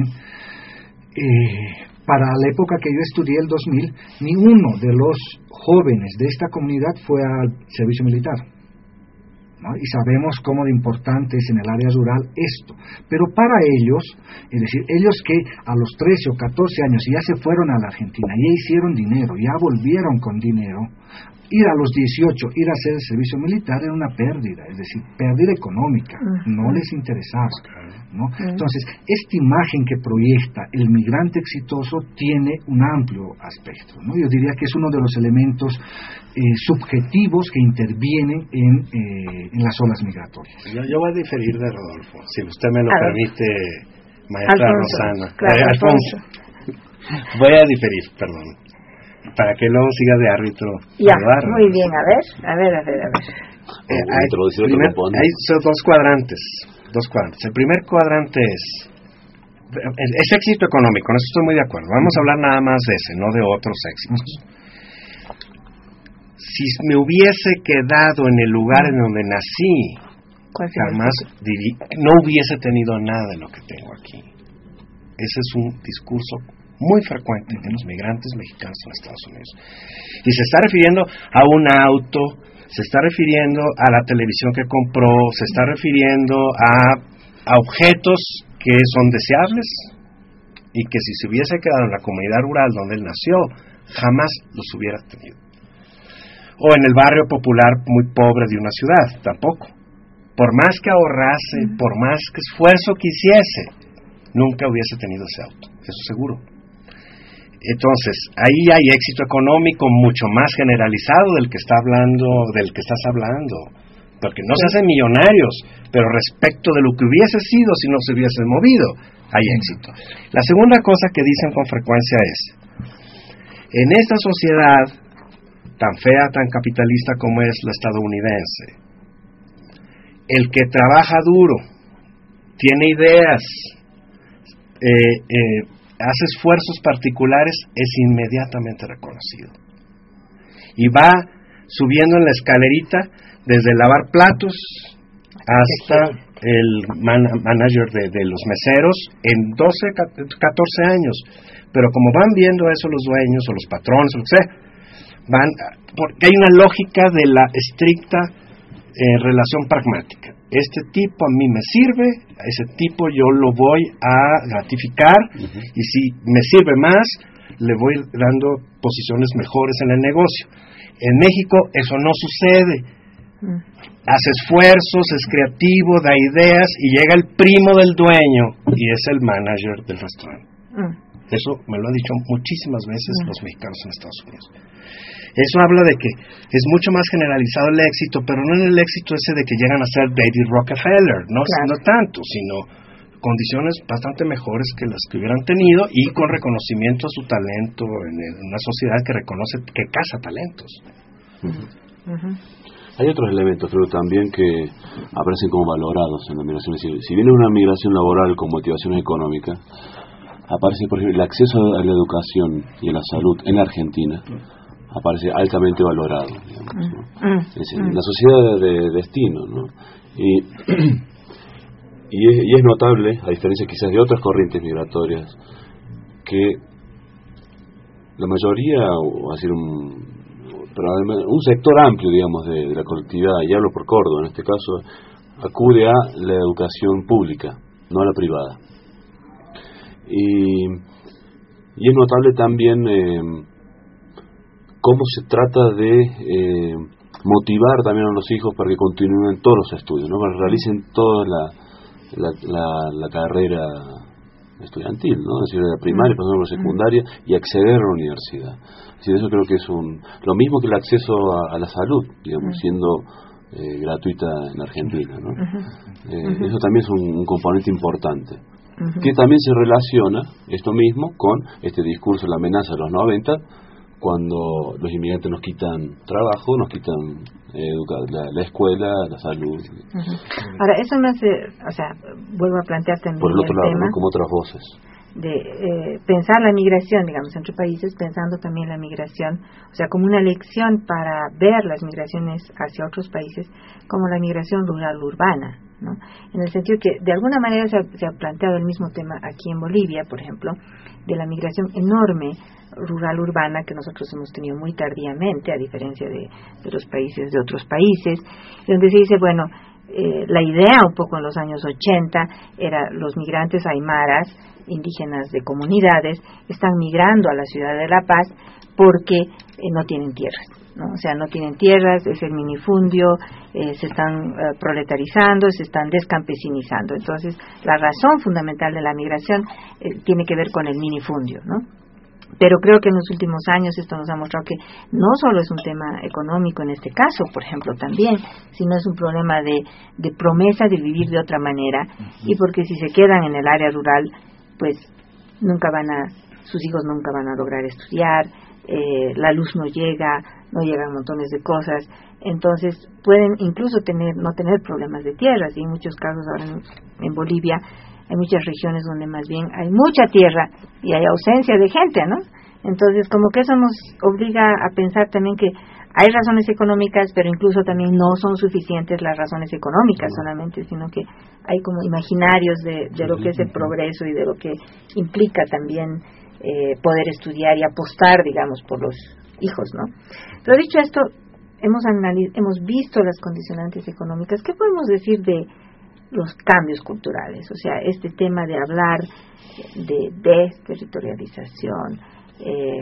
Eh, para la época que yo estudié, el dos mil, ni uno de los jóvenes de esta comunidad fue al servicio militar. ¿no? Y sabemos cómo de importante es en el área rural esto. Pero para ellos, es decir, ellos que a los trece o catorce años ya se fueron a la Argentina, ya hicieron dinero, ya volvieron con dinero, ir a los dieciocho, ir a hacer el servicio militar era una pérdida, es decir, pérdida económica, uh-huh. no les interesaba, ¿no? Uh-huh. Entonces, esta imagen que proyecta el migrante exitoso tiene un amplio aspecto, ¿no? Yo diría que es uno de los elementos eh, subjetivos que intervienen en, eh, en las olas migratorias. Yo, yo voy a diferir de Rodolfo, si usted me lo a permite, ver. Maestra Alfonso, Rosana. Claro, eh, Alfonso. Alfonso. Voy a diferir, perdón. Para que luego siga de árbitro. Ya, muy bien, a ver, a ver, a ver, a ver. Eh, hay, primer, hay son dos cuadrantes, dos cuadrantes. El primer cuadrante es, es éxito económico, en eso estoy muy de acuerdo. Vamos a hablar nada más de ese, no de otros éxitos. Si me hubiese quedado en el lugar en donde nací, jamás dirí, no hubiese tenido nada de lo que tengo aquí. Ese es un discurso muy frecuente en los migrantes mexicanos en Estados Unidos. Y se está refiriendo a un auto, se está refiriendo a la televisión que compró, se está refiriendo a, a objetos que son deseables y que si se hubiese quedado en la comunidad rural donde él nació, jamás los hubiera tenido. O en el barrio popular muy pobre de una ciudad, tampoco. Por más que ahorrase, por más que esfuerzo que hiciese, nunca hubiese tenido ese auto, eso seguro. Entonces, ahí hay éxito económico mucho más generalizado del que está hablando, del que estás hablando, porque no se hacen millonarios, pero respecto de lo que hubiese sido si no se hubiese movido, hay éxito. La segunda cosa que dicen con frecuencia es, en esta sociedad tan fea, tan capitalista como es la estadounidense, el que trabaja duro, tiene ideas, eh, eh, hace esfuerzos particulares, es inmediatamente reconocido. Y va subiendo en la escalerita desde lavar platos hasta el man, manager de, de los meseros en doce, catorce años. Pero como van viendo eso los dueños o los patrones, o lo que sea, van, porque hay una lógica de la estricta eh, relación pragmática. Este tipo a mí me sirve, a ese tipo yo lo voy a gratificar, uh-huh. y si me sirve más, le voy dando posiciones mejores en el negocio. En México eso no sucede. Uh-huh. Hace esfuerzos, es creativo, da ideas, y llega el primo del dueño, y es el manager del restaurante. Uh-huh. Eso me lo han dicho muchísimas veces uh-huh. los mexicanos en Estados Unidos. Eso habla de que es mucho más generalizado el éxito, pero no en el éxito ese de que llegan a ser David Rockefeller, no, claro. no tanto, sino condiciones bastante mejores que las que hubieran tenido y con reconocimiento a su talento en una sociedad que reconoce, que caza talentos. Uh-huh. Uh-huh. Hay otros elementos, creo, también que aparecen como valorados en la migración. Es decir, si viene una migración laboral con motivaciones económicas, aparece, por ejemplo, el acceso a la educación y a la salud en la Argentina. Aparece altamente valorado, digamos, ¿no? mm, es decir, mm. la sociedad de destino, ¿no? Y, y, es, y es notable, a diferencia quizás de otras corrientes migratorias, que la mayoría, o decir, un, pero un sector amplio, digamos, de, de la colectividad, y hablo por Córdoba en este caso, acude a la educación pública, no a la privada. Y, y es notable también eh, cómo se trata de eh, motivar también a los hijos para que continúen todos los estudios, ¿no? Para que realicen toda la, la, la, la carrera estudiantil, ¿no? Es decir, de la primaria, pasando por la secundaria y acceder a la universidad. Es decir, eso creo que es un lo mismo que el acceso a, a la salud, digamos, siendo eh, gratuita en Argentina, ¿no? Eh, eso también es un, un componente importante. Uh-huh. Que también se relaciona esto mismo con este discurso de la amenaza de los noventa, cuando los inmigrantes nos quitan trabajo, nos quitan eh, la, la escuela, la salud. Uh-huh. Ahora, eso me hace, o sea, vuelvo a plantear también por el otro el lado, tema, ¿no? Como otras voces. de eh, pensar la migración, digamos, entre países, pensando también la migración, o sea, como una lección para ver las migraciones hacia otros países, como la migración rural-urbana, ¿no? En el sentido que, de alguna manera, se ha, se ha planteado el mismo tema aquí en Bolivia, por ejemplo, de la migración enorme rural-urbana que nosotros hemos tenido muy tardíamente, a diferencia de, de los países de otros países, donde se dice, bueno, eh, la idea un poco en los años ochenta era los migrantes aymaras, indígenas de comunidades, están migrando a la ciudad de La Paz porque eh, no tienen tierras, ¿no? O sea, no tienen tierras, es el minifundio, eh, se están eh, proletarizando, se están descampesinizando. Entonces, la razón fundamental de la migración eh, tiene que ver con el minifundio, ¿no? Pero creo que en los últimos años esto nos ha mostrado que no solo es un tema económico en este caso, por ejemplo, también, sino es un problema de, de promesa de vivir de otra manera, y porque si se quedan en el área rural, pues nunca van a, sus hijos nunca van a lograr estudiar, eh, la luz no llega, no llegan montones de cosas, entonces pueden incluso tener no tener problemas de tierras, y en muchos casos ahora en, en Bolivia hay muchas regiones donde más bien hay mucha tierra y hay ausencia de gente, ¿no? Entonces, como que eso nos obliga a pensar también que hay razones económicas, pero incluso también no son suficientes las razones económicas solamente, sino que hay como imaginarios de, de lo que es el progreso y de lo que implica también eh, poder estudiar y apostar, digamos, por los hijos, ¿no? Pero dicho esto, hemos analiz- hemos visto las condicionantes económicas. ¿Qué podemos decir de los cambios culturales? O sea, este tema de hablar de desterritorialización, eh,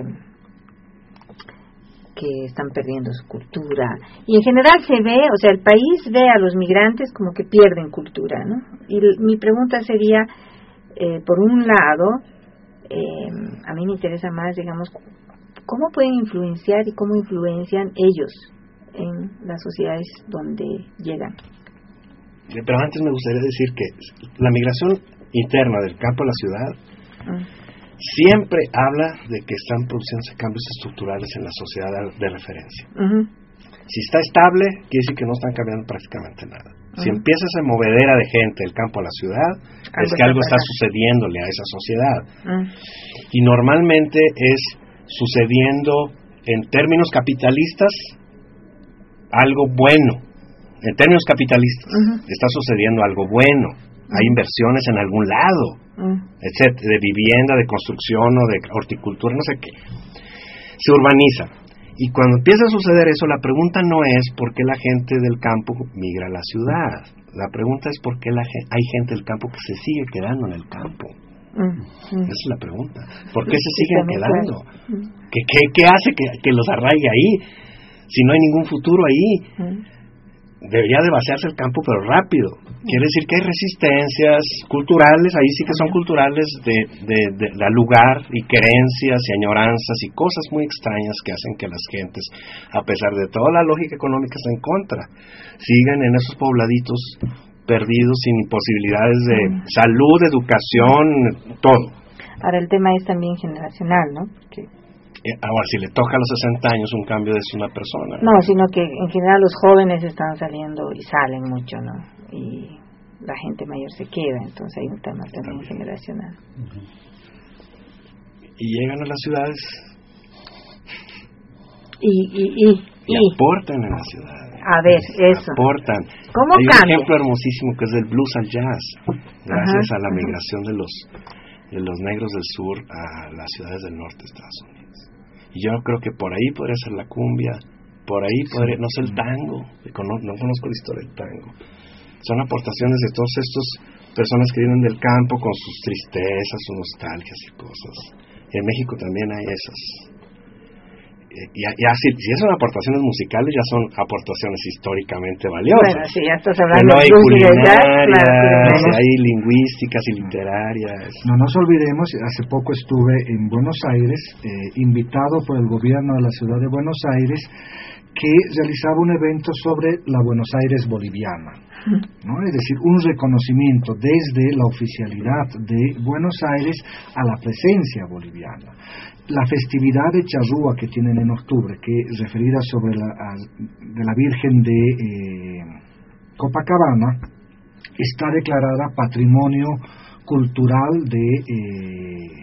que están perdiendo su cultura, y en general se ve, o sea, el país ve a los migrantes como que pierden cultura, ¿no? Y l- mi pregunta sería, eh, por un lado, eh, a mí me interesa más, digamos, cómo pueden influenciar y cómo influencian ellos en las sociedades donde llegan. Pero antes me gustaría decir que la migración interna del campo a la ciudad mm. siempre habla de que están produciéndose cambios estructurales en la sociedad de referencia. Uh-huh. Si está estable, quiere decir que no están cambiando prácticamente nada. Uh-huh. Si empieza esa movedera de gente del campo a la ciudad, algo es que algo está sucediéndole a esa sociedad. Uh-huh. Y normalmente es sucediendo en términos capitalistas algo bueno. En términos capitalistas, uh-huh. está sucediendo algo bueno. Uh-huh. Hay inversiones en algún lado, uh-huh. etcétera, de vivienda, de construcción o de horticultura, no sé qué. Se urbaniza. Y cuando empieza a suceder eso, la pregunta no es por qué la gente del campo migra a la ciudad. La pregunta es por qué la gente, hay gente del campo que se sigue quedando en el campo. Uh-huh. Esa es la pregunta. ¿Por qué se siguen quedando? Uh-huh. ¿Qué, qué, ¿Qué hace que, que los arraigue ahí? Si no hay ningún futuro ahí. Uh-huh. Debería de vaciarse el campo, pero rápido. Quiere decir que hay resistencias culturales, ahí sí que son culturales, de, de, de, de lugar y creencias y añoranzas y cosas muy extrañas que hacen que las gentes, a pesar de toda la lógica económica, estén en contra. Sigan en esos pobladitos perdidos, sin posibilidades de mm. salud, educación, todo. Ahora el tema es también generacional, ¿no? Que ahora, si le toca a los sesenta años un cambio de una persona. No, sino que en general los jóvenes están saliendo y salen mucho, ¿no? Y la gente mayor se queda, entonces hay un tema también, también. generacional. Uh-huh. Y llegan a las ciudades. Y, y, y, y, y aportan en las ciudades. A ver, eso. Aportan. ¿Cómo hay cambia? un ejemplo hermosísimo que es del blues al jazz, gracias uh-huh. a la migración de los, de los negros del sur a las ciudades del norte de Estados Unidos. Y yo creo que por ahí podría ser la cumbia, por ahí podría, no sé, el tango, no, no conozco la historia del tango. Son aportaciones de todas estas personas que vienen del campo con sus tristezas, sus nostalgias y cosas. Y en México también hay esas. Y ya, si, si son aportaciones musicales, ya son aportaciones históricamente valiosas. Bueno, sí, ya estás hablando no hay de culinarias, claro, no, hay lingüísticas y literarias. No nos olvidemos, hace poco estuve en Buenos Aires, eh, invitado por el gobierno de la ciudad de Buenos Aires, que realizaba un evento sobre la Buenos Aires boliviana, ¿no? Es decir, un reconocimiento desde la oficialidad de Buenos Aires a la presencia boliviana. La festividad de Charrúa que tienen en octubre, que es referida sobre la, a, de la Virgen de eh, Copacabana, está declarada Patrimonio Cultural de, eh,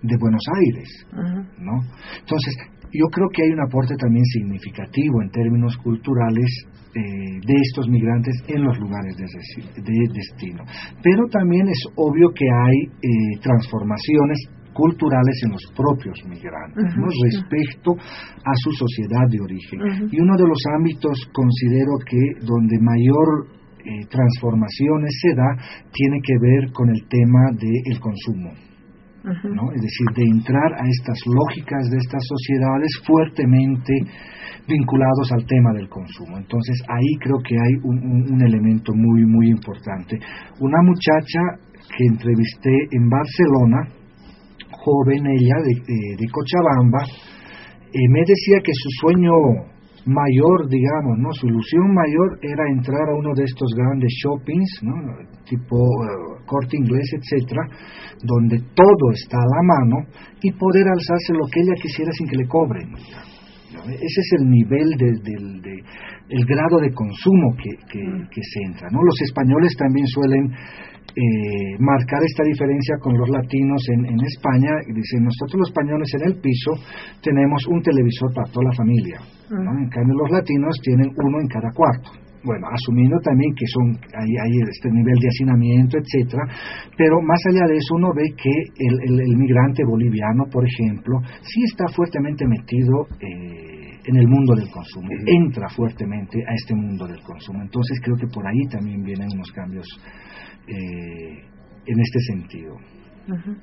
de Buenos Aires, uh-huh. ¿no? Entonces, yo creo que hay un aporte también significativo en términos culturales eh, de estos migrantes en los lugares de, de destino. Pero también es obvio que hay eh, transformaciones culturales en los propios migrantes, uh-huh, ¿no? Respecto a su sociedad de origen. Uh-huh. Y uno de los ámbitos, considero que donde mayor eh, transformaciones se da, tiene que ver con el tema del consumo. Uh-huh. ¿No? Es decir, de entrar a estas lógicas de estas sociedades fuertemente vinculados al tema del consumo. Entonces ahí creo que hay un, un, un elemento muy muy importante. Una muchacha que entrevisté en Barcelona, joven ella, de, de, de Cochabamba, eh, me decía que su sueño mayor, digamos, ¿no? Su ilusión mayor era entrar a uno de estos grandes shoppings, ¿no? Tipo uh, Corte Inglés, etcétera, donde todo está a la mano, y poder alzarse lo que ella quisiera sin que le cobren. Ese es el nivel de, de, de, el grado de consumo que, que, que se entra, ¿no? Los españoles también suelen eh, marcar esta diferencia con los latinos en, en España. Dicen, nosotros los españoles en el piso tenemos un televisor para toda la familia, ¿no? En cambio los latinos tienen uno en cada cuarto. Bueno, asumiendo también que son hay, hay este nivel de hacinamiento, etcétera, pero más allá de eso uno ve que el, el, el migrante boliviano, por ejemplo, sí está fuertemente metido eh, en el mundo del consumo, uh-huh. entra fuertemente a este mundo del consumo. Entonces creo que por ahí también vienen unos cambios eh, en este sentido. Uh-huh.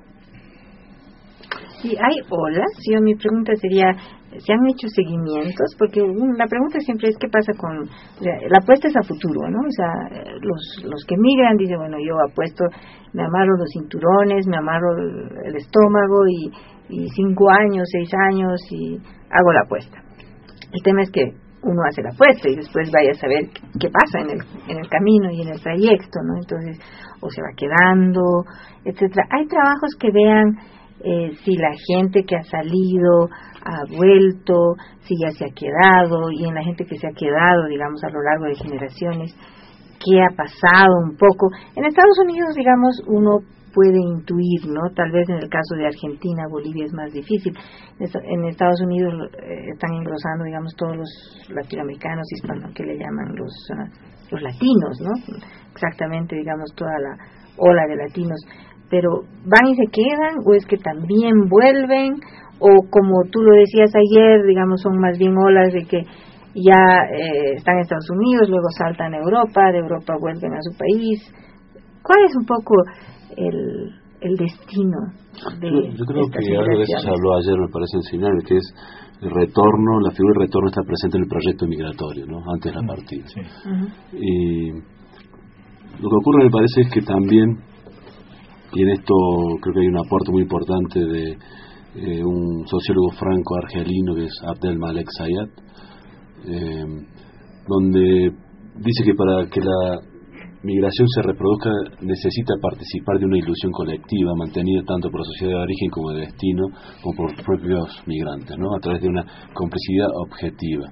¿Y hay olas? Yo, mi pregunta sería, ¿se han hecho seguimientos? Porque la pregunta siempre es, ¿qué pasa con...? O sea, la apuesta es a futuro, ¿no? O sea, los los que migran dicen, bueno, yo apuesto, me amarro los cinturones, me amarro el, el estómago y, y cinco años, seis años y hago la apuesta. El tema es que uno hace la apuesta y después vaya a saber qué pasa en el, en el camino y en el trayecto, ¿no? Entonces, o se va quedando, etcétera. Hay trabajos que vean Eh, si la gente que ha salido ha vuelto, si ya se ha quedado, y en la gente que se ha quedado, digamos, a lo largo de generaciones, qué ha pasado un poco. En Estados Unidos, digamos, uno puede intuir, ¿no? Tal vez en el caso de Argentina, Bolivia es más difícil. En Estados Unidos eh, están engrosando, digamos, todos los latinoamericanos, hispanos, que le llaman los, uh, los latinos, ¿no? Exactamente, digamos, toda la ola de latinos. Pero ¿van y se quedan o es que también vuelven? O como tú lo decías ayer, digamos, son más bien olas de que ya eh, están en Estados Unidos, luego saltan a Europa, de Europa vuelven a su país. ¿Cuál es un poco el, el destino de Yo, yo creo estas que algo de eso se habló ayer, me parece enseñable, que es el retorno, la figura del retorno está presente en el proyecto migratorio, ¿no? Antes de la partida. Sí. Uh-huh. Y lo que ocurre, me parece, es que también, y en esto creo que hay un aporte muy importante de eh, un sociólogo franco-argelino que es Abdel Malek Sayat, eh, donde dice que para que la migración se reproduzca necesita participar de una ilusión colectiva mantenida tanto por la sociedad de origen como de destino, como por los propios migrantes, ¿no? A través de una complicidad objetiva.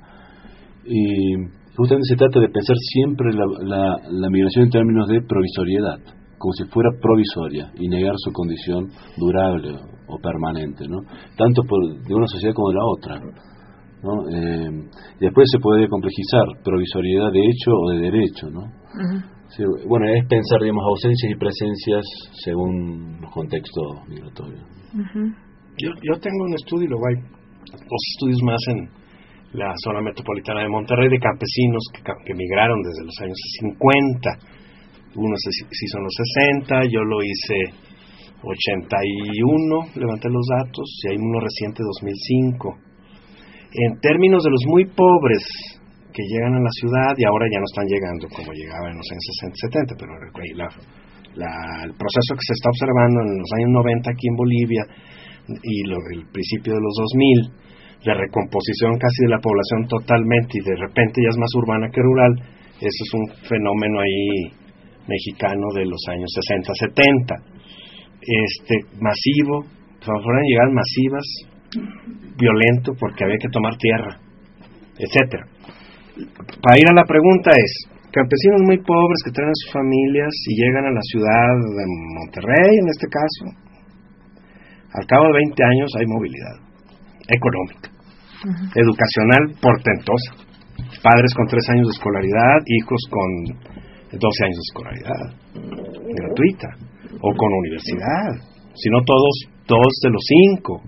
Y justamente se trata de pensar siempre la, la, la migración en términos de provisoriedad, como si fuera provisoria y negar su condición durable o permanente, ¿no? Tanto por, de una sociedad como de la otra, ¿no? Eh, y después se puede complejizar provisoriedad de hecho o de derecho, ¿no? Uh-huh. Sí, bueno, es pensar, digamos, ausencias y presencias según los contextos migratorios. Uh-huh. Yo, yo tengo un estudio, luego hay dos estudios más en la zona metropolitana de Monterrey de campesinos que, que migraron desde los años cincuenta. Uno se, se hizo en los sesenta, yo lo hice ochenta y uno, levanté los datos, y hay uno reciente, dos mil cinco. En términos de los muy pobres que llegan a la ciudad, y ahora ya no están llegando como llegaban en los años sesenta, setenta, pero la, la, el proceso que se está observando en los años noventa aquí en Bolivia y lo, el principio de los dos mil, de recomposición casi de la población totalmente, y de repente ya es más urbana que rural, eso es un fenómeno ahí mexicano de los años sesenta, setenta, este masivo, fueron llegadas masivas, violento, porque había que tomar tierra, etcétera. Para ir a la pregunta es, campesinos muy pobres que traen a sus familias y llegan a la ciudad de Monterrey, en este caso, Al cabo de veinte años hay movilidad económica, uh-huh. educacional portentosa. Padres con tres años de escolaridad, hijos con doce años de escolaridad, gratuita, o con universidad, sino todos, todos de los cinco.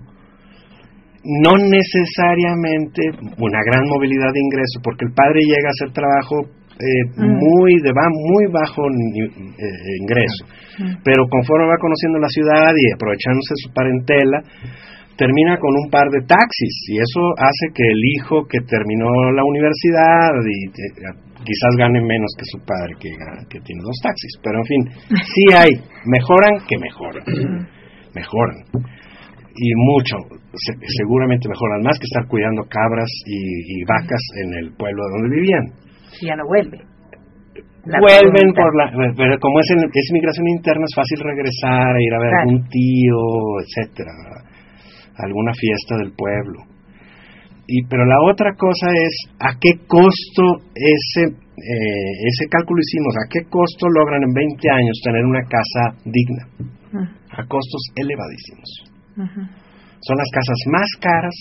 No necesariamente una gran movilidad de ingreso, porque el padre llega a hacer trabajo eh, mm. muy de va muy bajo eh, ingreso, mm. pero conforme va conociendo la ciudad y aprovechándose de su parentela, termina con un par de taxis, y eso hace que el hijo que terminó la universidad y eh, quizás gane menos que su padre que, que tiene dos taxis, pero en fin, sí hay, mejoran que mejoran, mejoran, y mucho, se, seguramente mejoran más que estar cuidando cabras y, y vacas en el pueblo donde vivían. Si ya no vuelve. La Vuelven pregunta. por la, pero como es, en, es migración interna, es fácil regresar, ir a ver a claro. algún tío, etcétera, alguna fiesta del pueblo. Y pero la otra cosa es a qué costo ese eh, ese cálculo hicimos, a qué costo logran en veinte años tener una casa digna. Uh-huh. A costos elevadísimos. Uh-huh. Son las casas más caras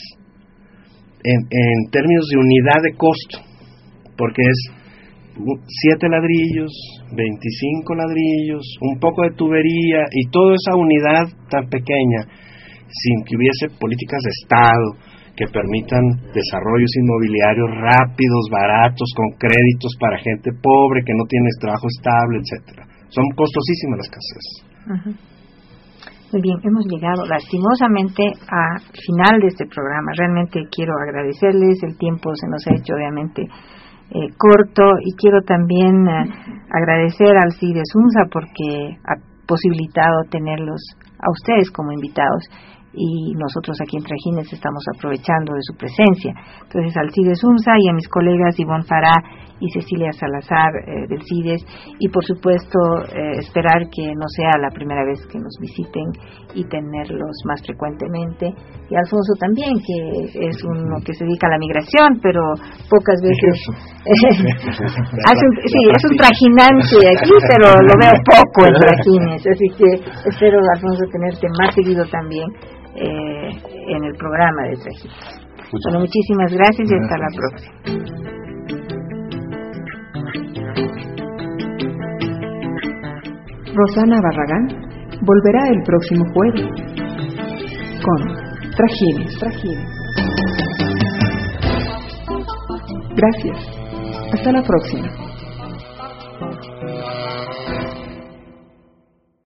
en, en términos de unidad de costo, porque es siete ladrillos, veinticinco ladrillos, un poco de tubería y toda esa unidad tan pequeña, sin que hubiese políticas de Estado que permitan desarrollos inmobiliarios rápidos, baratos, con créditos para gente pobre que no tiene trabajo estable, etcétera. Son costosísimas las casas. Uh-huh. Muy bien, hemos llegado lastimosamente al final de este programa. Realmente quiero agradecerles, el tiempo se nos ha hecho obviamente eh, corto, y quiero también eh, agradecer al CIDES UNSA porque ha posibilitado tenerlos a ustedes como invitados, y nosotros aquí en Trajines estamos aprovechando de su presencia. Entonces, al CIDES UNSA y a mis colegas Ivonne Fará y Cecilia Salazar eh, del CIDES, y por supuesto eh, esperar que no sea la primera vez que nos visiten y tenerlos más frecuentemente, y Alfonso también, que es uno que se dedica a la migración, pero pocas veces hace un, sí, es un trajinante aquí, pero lo veo poco en Trajines, así que espero, Alfonso, tenerte más seguido también Eh, en el programa de Trajines. Bueno, muchísimas gracias y hasta la próxima. Rosana Barragán volverá el próximo jueves con Trajines. Trajines. Gracias. Hasta la próxima.